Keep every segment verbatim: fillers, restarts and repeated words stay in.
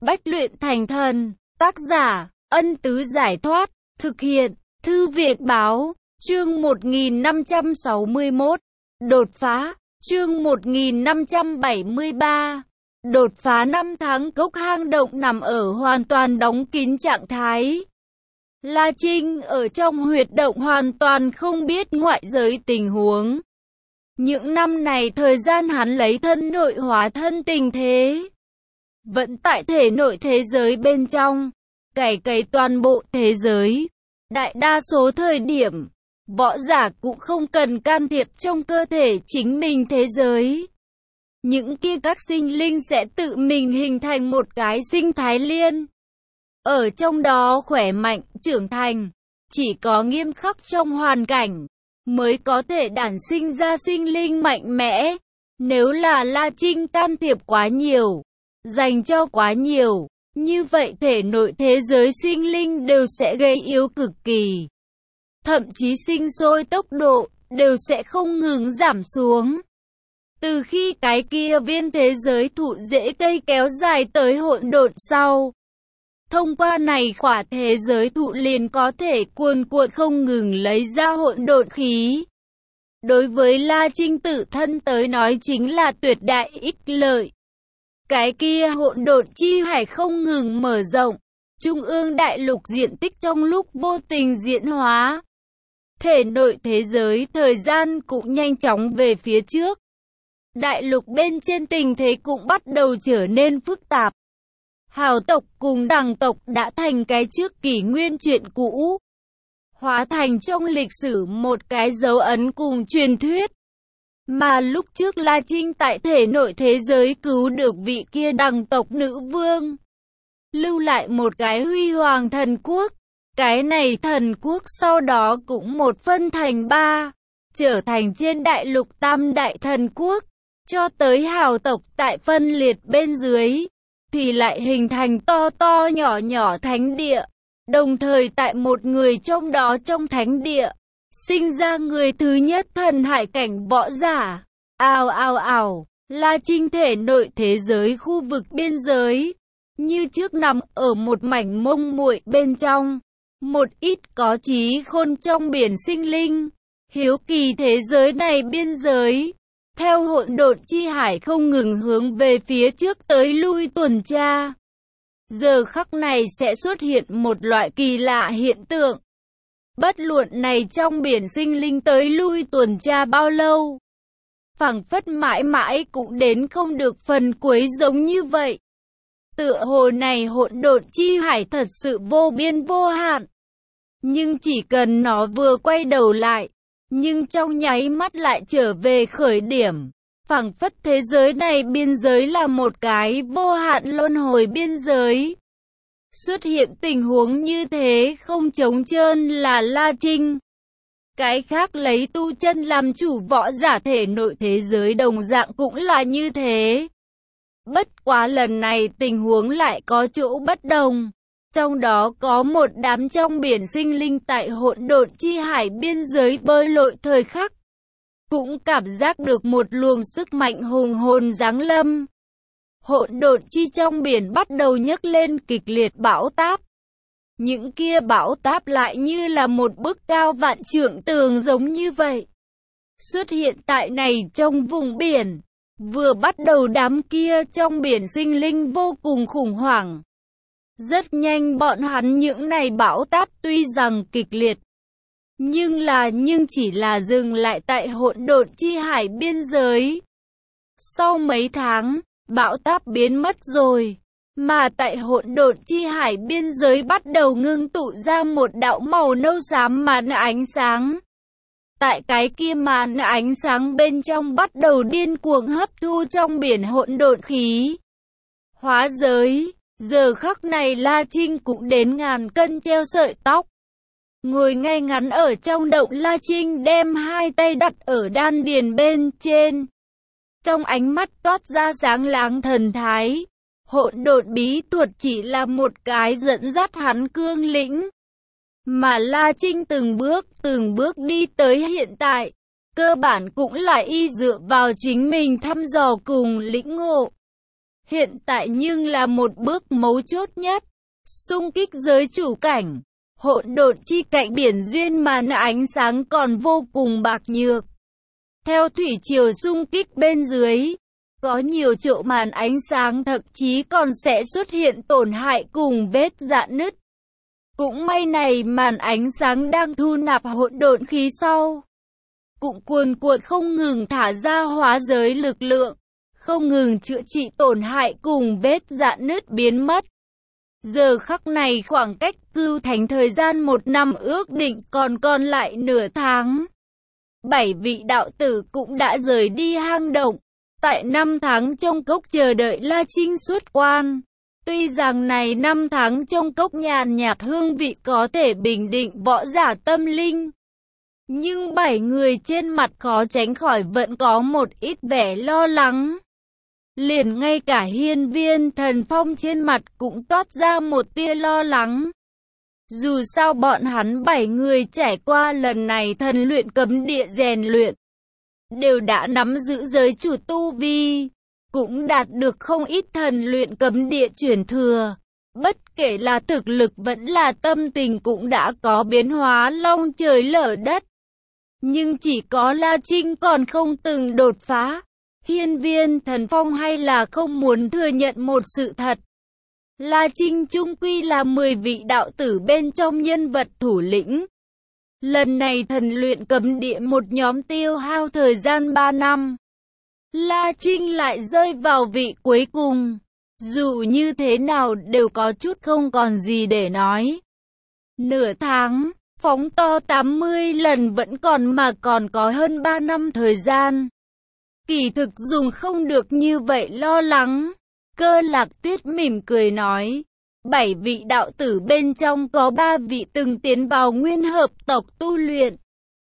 Bách luyện thành thần. Tác giả, Ân Tứ Giải Thoát. Thực hiện, Thư viện Báo. Chương một nghìn năm trăm sáu mươi mốt. Đột phá. Chương một nghìn năm trăm bảy mươi ba. Đột phá. Năm tháng cốc hang động nằm ở hoàn toàn đóng kín trạng thái. La Trinh ở trong huyệt động hoàn toàn không biết ngoại giới tình huống. Những năm này thời gian hắn lấy thân nội hóa thân tình thế. Vẫn tại thể nội thế giới bên trong, cày cày toàn bộ thế giới. Đại đa số thời điểm, võ giả cũng không cần can thiệp trong cơ thể chính mình thế giới. Những kia các sinh linh sẽ tự mình hình thành một cái sinh thái liên. Ở trong đó khỏe mạnh, trưởng thành. Chỉ có nghiêm khắc trong hoàn cảnh, mới có thể đản sinh ra sinh linh mạnh mẽ. Nếu là La Trinh can thiệp quá nhiều, dành cho quá nhiều, như vậy thể nội thế giới sinh linh đều sẽ gây yếu cực kỳ. Thậm chí sinh sôi tốc độ, đều sẽ không ngừng giảm xuống. Từ khi cái kia viên thế giới thụ rễ cây kéo dài tới hỗn độn sau, thông qua này khỏa thế giới thụ liền có thể cuồn cuộn không ngừng lấy ra hỗn độn khí. Đối với La Trinh tự thân tới nói chính là tuyệt đại ích lợi. Cái kia hỗn độn chi hải không ngừng mở rộng, trung ương đại lục diện tích trong lúc vô tình diễn hóa. Thể nội thế giới thời gian cũng nhanh chóng về phía trước. Đại lục bên trên tình thế cũng bắt đầu trở nên phức tạp. Hào tộc cùng đằng tộc đã thành cái trước kỷ nguyên chuyện cũ, hóa thành trong lịch sử một cái dấu ấn cùng truyền thuyết. Mà lúc trước La Trinh tại thể nội thế giới cứu được vị kia đằng tộc nữ vương, lưu lại một cái huy hoàng thần quốc. Cái này thần quốc sau đó cũng một phân thành ba, trở thành trên đại lục tam đại thần quốc. Cho tới hào tộc tại phân liệt bên dưới, thì lại hình thành to to nhỏ nhỏ thánh địa. Đồng thời tại một người trong đó trong thánh địa, sinh ra người thứ nhất thần hải cảnh võ giả. Ào ào ào, La Trinh thể nội thế giới khu vực biên giới, như trước nằm ở một mảnh mông muội bên trong. Một ít có trí khôn trong biển sinh linh, hiếu kỳ thế giới này biên giới. Theo hỗn độn chi hải không ngừng hướng về phía trước tới lui tuần tra. Giờ khắc này sẽ xuất hiện một loại kỳ lạ hiện tượng. Bất luận này trong biển sinh linh tới lui tuần tra bao lâu, phảng phất mãi mãi cũng đến không được phần cuối giống như vậy. Tựa hồ này hỗn độn chi hải thật sự vô biên vô hạn. Nhưng chỉ cần nó vừa quay đầu lại, nhưng trong nháy mắt lại trở về khởi điểm. Phảng phất thế giới này biên giới là một cái vô hạn luân hồi biên giới. Xuất hiện tình huống như thế không trống trơn là La Trinh. Cái khác lấy tu chân làm chủ võ giả thể nội thế giới đồng dạng cũng là như thế. Bất quá lần này tình huống lại có chỗ bất đồng. Trong đó có một đám trong biển sinh linh tại hỗn độn chi hải biên giới bơi lội thời khắc, cũng cảm giác được một luồng sức mạnh hùng hồn giáng lâm. Hỗn độn chi trong biển bắt đầu nhấc lên kịch liệt bão táp. Những kia bão táp lại như là một bức cao vạn trượng tường giống như vậy, xuất hiện tại này trong vùng biển. Vừa bắt đầu đám kia trong biển sinh linh vô cùng khủng hoảng. Rất nhanh bọn hắn những này bão táp tuy rằng kịch liệt, nhưng là nhưng chỉ là dừng lại tại hỗn độn chi hải biên giới. Sau mấy tháng, bão táp biến mất rồi, mà tại hỗn độn chi hải biên giới bắt đầu ngưng tụ ra một đạo màu nâu xám màn ánh sáng. Tại cái kia màn ánh sáng bên trong bắt đầu điên cuồng hấp thu trong biển hỗn độn khí. Hóa giới. Giờ khắc này La Trinh cũng đến ngàn cân treo sợi tóc. Ngồi ngay ngắn ở trong động, La Trinh đem hai tay đặt ở đan điền bên trên. Trong ánh mắt toát ra sáng láng thần thái. Hỗn độn bí thuật chỉ là một cái dẫn dắt hắn cương lĩnh. Mà La Trinh từng bước từng bước đi tới hiện tại, cơ bản cũng là y dựa vào chính mình thăm dò cùng lĩnh ngộ. Hiện tại nhưng là một bước mấu chốt nhất. Xung kích giới chủ cảnh, hỗn độn chi cạnh biển duyên màn ánh sáng còn vô cùng bạc nhược. Theo thủy triều xung kích bên dưới, có nhiều chỗ màn ánh sáng thậm chí còn sẽ xuất hiện tổn hại cùng vết rạn nứt. Cũng may này màn ánh sáng đang thu nạp hỗn độn khí sau, cũng cuồn cuộn không ngừng thả ra hóa giới lực lượng, không ngừng chữa trị tổn hại cùng vết rạn nứt biến mất. Giờ khắc này khoảng cách cưu thánh thời gian một năm ước định còn còn lại nửa tháng. Bảy vị đạo tử cũng đã rời đi hang động, tại năm tháng trong cốc chờ đợi La Trinh xuất quan. Tuy rằng này năm tháng trong cốc nhàn nhạt hương vị có thể bình định võ giả tâm linh, nhưng bảy người trên mặt khó tránh khỏi vẫn có một ít vẻ lo lắng. Liền ngay cả Hiên Viên Thần Phong trên mặt cũng toát ra một tia lo lắng. Dù sao bọn hắn bảy người trải qua lần này thần luyện cấm địa rèn luyện, đều đã nắm giữ giới chủ tu vi, cũng đạt được không ít thần luyện cấm địa truyền thừa. Bất kể là thực lực vẫn là tâm tình cũng đã có biến hóa long trời lở đất. Nhưng chỉ có La Trinh còn không từng đột phá. Hiên Viên Thần Phong hay là không muốn thừa nhận một sự thật. La Trinh chung quy là mười vị đạo tử bên trong nhân vật thủ lĩnh. Lần này thần luyện cấm địa một nhóm tiêu hao thời gian ba năm. La Trinh lại rơi vào vị cuối cùng. Dù như thế nào đều có chút không còn gì để nói. Nửa tháng, phóng to tám mươi lần vẫn còn mà còn có hơn ba năm thời gian. Kỳ thực dùng không được như vậy lo lắng. Cơ Lạc Tuyết mỉm cười nói. Bảy vị đạo tử bên trong có ba vị từng tiến vào nguyên hợp tộc tu luyện.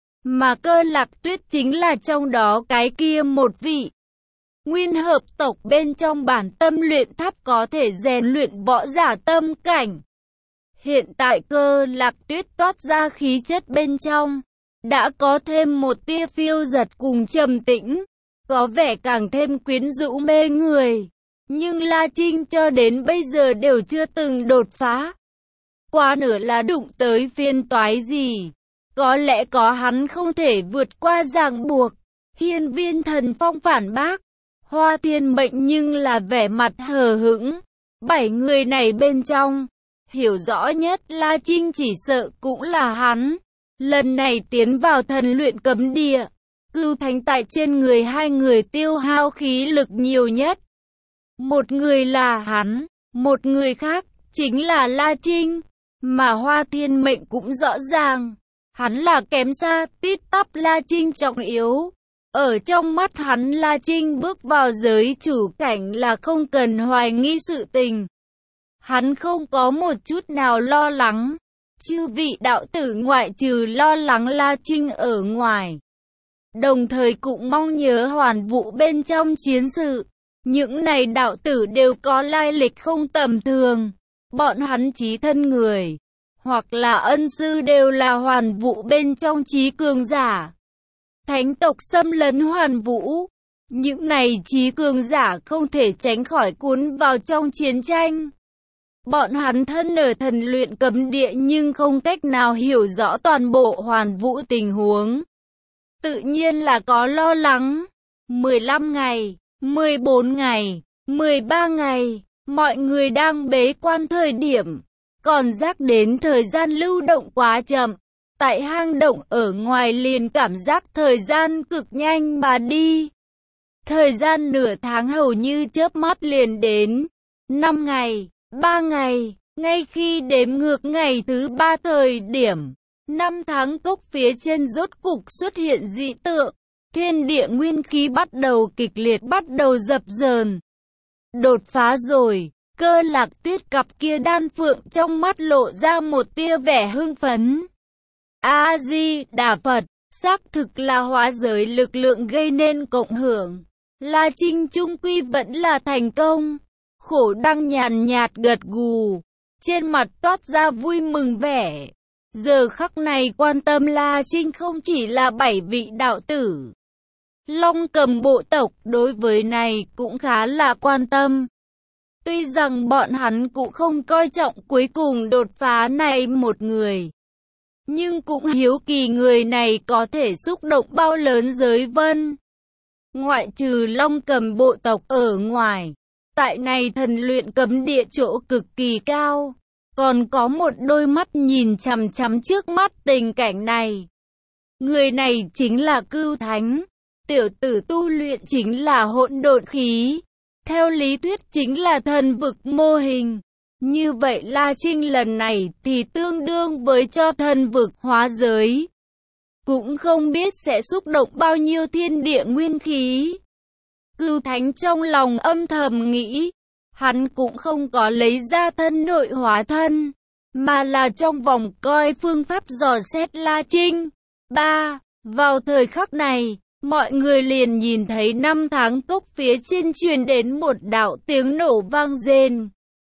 Mà Cơ Lạc Tuyết chính là trong đó cái kia một vị. Nguyên hợp tộc bên trong bản tâm luyện tháp có thể rèn luyện võ giả tâm cảnh. Hiện tại Cơ Lạc Tuyết toát ra khí chất bên trong, đã có thêm một tia phiêu giật cùng trầm tĩnh, có vẻ càng thêm quyến rũ mê người. Nhưng La Trinh cho đến bây giờ đều chưa từng đột phá. Quá nửa là đụng tới phiên toái gì. Có lẽ có hắn không thể vượt qua ràng buộc. Hiên Viên Thần Phong phản bác. Hoa Thiên Mệnh nhưng là vẻ mặt hờ hững. Bảy người này bên trong, hiểu rõ nhất La Trinh chỉ sợ cũng là hắn. Lần này tiến vào thần luyện cấm địa, Cưu Thánh tại trên người hai người tiêu hao khí lực nhiều nhất. Một người là hắn, một người khác chính là La Trinh, mà Hoa Thiên Mệnh cũng rõ ràng, hắn là kém xa tít tắp La Trinh trọng yếu. Ở trong mắt hắn La Trinh bước vào giới chủ cảnh là không cần hoài nghi sự tình. Hắn không có một chút nào lo lắng, chư vị đạo tử ngoại trừ lo lắng La Trinh ở ngoài. Đồng thời cũng mong nhớ hoàn vũ bên trong chiến sự. Những này đạo tử đều có lai lịch không tầm thường. Bọn hắn chí thân người, hoặc là ân sư đều là hoàn vũ bên trong chí cường giả. Thánh tộc xâm lấn hoàn vũ. Những này chí cường giả không thể tránh khỏi cuốn vào trong chiến tranh. Bọn hắn thân ở thần luyện cấm địa nhưng không cách nào hiểu rõ toàn bộ hoàn vũ tình huống. Tự nhiên là có lo lắng. mười lăm ngày, mười bốn ngày, mười ba ngày, mọi người đang bế quan thời điểm, còn giác đến thời gian lưu động quá chậm. Tại hang động ở ngoài liền cảm giác thời gian cực nhanh mà đi. Thời gian nửa tháng hầu như chớp mắt liền đến. Năm ngày, ba ngày, ngay khi đếm ngược ngày thứ ba thời điểm, năm tháng cốc phía trên rốt cục xuất hiện dị tượng. Thiên địa nguyên khí bắt đầu kịch liệt bắt đầu dập dờn. Đột phá rồi, Cơ Lạc Tuyết cặp kia đan phượng trong mắt lộ ra một tia vẻ hưng phấn. A-di-đà Phật, xác thực là hóa giới lực lượng gây nên cộng hưởng. La Trinh trung quy vẫn là thành công. Khổ Đăng nhàn nhạt gật gù, trên mặt toát ra vui mừng vẻ. Giờ khắc này quan tâm La Trinh không chỉ là bảy vị đạo tử. Long Cầm bộ tộc đối với này cũng khá là quan tâm. Tuy rằng bọn hắn cũng không coi trọng cuối cùng đột phá này một người, nhưng cũng hiếu kỳ người này có thể xúc động bao lớn giới vân. Ngoại trừ Long Cầm bộ tộc ở ngoài, tại này thần luyện cấm địa chỗ cực kỳ cao, còn có một đôi mắt nhìn chằm chằm trước mắt tình cảnh này. Người này chính là Cưu Thánh, tiểu tử tu luyện chính là hỗn độn khí, theo lý thuyết chính là thần vực mô hình. Như vậy La Trinh lần này thì tương đương với cho thần vực hóa giới. Cũng không biết sẽ xúc động bao nhiêu thiên địa nguyên khí. Cưu Thánh trong lòng âm thầm nghĩ, hắn cũng không có lấy ra thân nội hóa thân, mà là trong vòng coi phương pháp dò xét La Trinh. ba. Vào thời khắc này, mọi người liền nhìn thấy năm tháng cốc phía trên truyền đến một đạo tiếng nổ vang rền.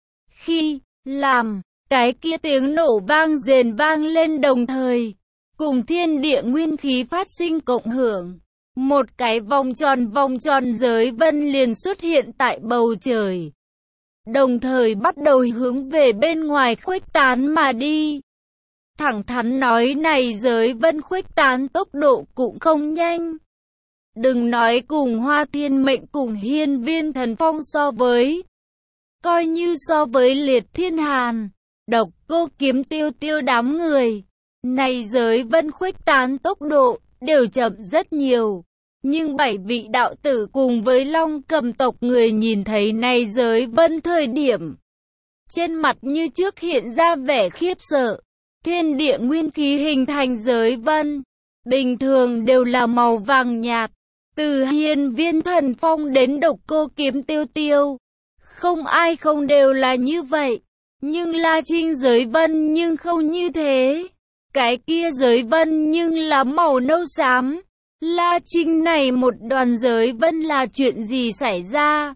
Khi làm, cái kia tiếng nổ vang rền vang lên đồng thời, cùng thiên địa nguyên khí phát sinh cộng hưởng. Một cái vòng tròn vòng tròn giới vân liền xuất hiện tại bầu trời, đồng thời bắt đầu hướng về bên ngoài khuếch tán mà đi. Thẳng thắn nói này giới vân khuếch tán tốc độ cũng không nhanh. Đừng nói cùng Hoa Thiên Mệnh cùng Hiên Viên Thần Phong so với. Coi như so với Liệt Thiên Hàn, Độc Cô Kiếm Tiêu Tiêu đám người, này giới vân khuếch tán tốc độ đều chậm rất nhiều. Nhưng bảy vị đạo tử cùng với Long Cầm tộc người nhìn thấy này giới vân thời điểm, trên mặt như trước hiện ra vẻ khiếp sợ. Thiên địa nguyên khí hình thành giới vân, bình thường đều là màu vàng nhạt, từ Hiên Viên Thần Phong đến Độc Cô Kiếm Tiêu Tiêu, không ai không đều là như vậy. Nhưng La Trinh giới vân nhưng không như thế, cái kia giới vân nhưng là màu nâu xám. La Trinh này một đoàn giới vân là chuyện gì xảy ra?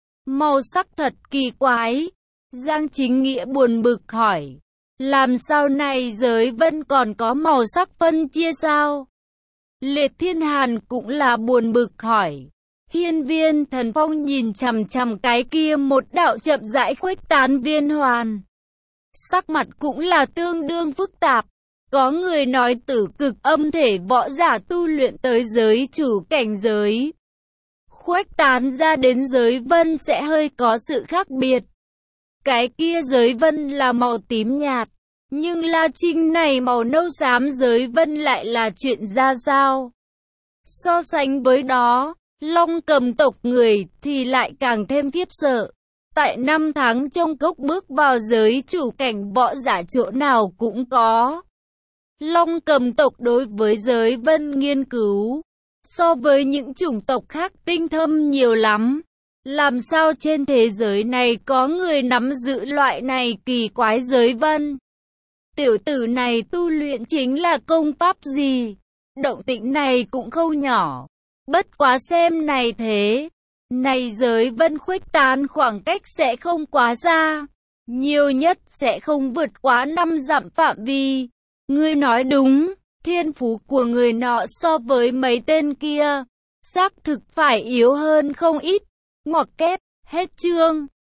Màu sắc thật kỳ quái. Giang Chính Nghĩa buồn bực hỏi, làm sao này giới vân còn có màu sắc phân chia sao? Liệt Thiên Hàn cũng là buồn bực hỏi. Hiên Viên Thần Phong nhìn chằm chằm cái kia một đạo chậm rãi khuếch tán viên hoàn, sắc mặt cũng là tương đương phức tạp. Có người nói tử cực âm thể võ giả tu luyện tới giới chủ cảnh giới, khuếch tán ra đến giới vân sẽ hơi có sự khác biệt. Cái kia giới vân là màu tím nhạt, nhưng La Trinh này màu nâu xám giới vân lại là chuyện ra sao? So sánh với đó, Long Cầm tộc người thì lại càng thêm khiếp sợ. Tại năm tháng trong cốc bước vào giới chủ cảnh võ giả chỗ nào cũng có. Long Cầm tộc đối với giới vân nghiên cứu, so với những chủng tộc khác tinh thâm nhiều lắm. Làm sao trên thế giới này có người nắm giữ loại này kỳ quái giới vân? Tiểu tử này tu luyện chính là công pháp gì? Động tĩnh này cũng không nhỏ. Bất quá xem này thế, này giới vân khuếch tán khoảng cách sẽ không quá xa, nhiều nhất sẽ không vượt quá năm dặm phạm vi. Ngươi nói đúng, thiên phú của người nọ so với mấy tên kia, xác thực phải yếu hơn không ít. Ngoặc kép, hết chương.